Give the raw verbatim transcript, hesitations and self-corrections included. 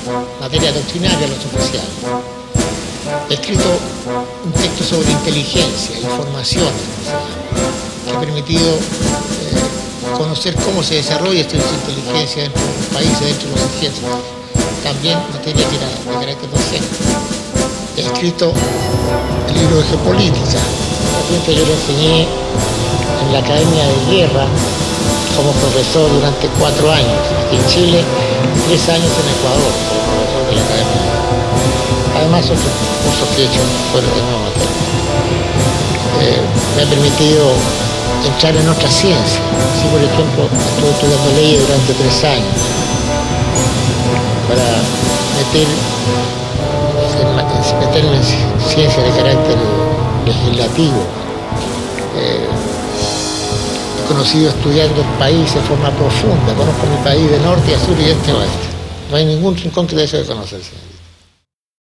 materia doctrinaria los oficiales. He escrito un texto sobre inteligencia, información, que ha permitido eh, conocer cómo se desarrolla esta inteligencia dentro de los países, dentro de los ejércitos. También materia de, de carácter docente. He escrito el libro de geopolítica. Yo lo enseñé en la Academia de Guerra como profesor durante cuatro años, aquí en Chile, y tres años en Ecuador como profesor de la Academia. Además, otros cursos que he hecho fuera de nuevo materia. Eh, me ha permitido entrar en otras ciencias. Así, por ejemplo, estuve estudiando leyes durante tres años para meter, meterme en ciencias de carácter legislativo. Eh, he conocido estudiando el país de forma profunda. Conozco mi país de norte a sur y de este a oeste. No hay ningún rincón que desee conocerse.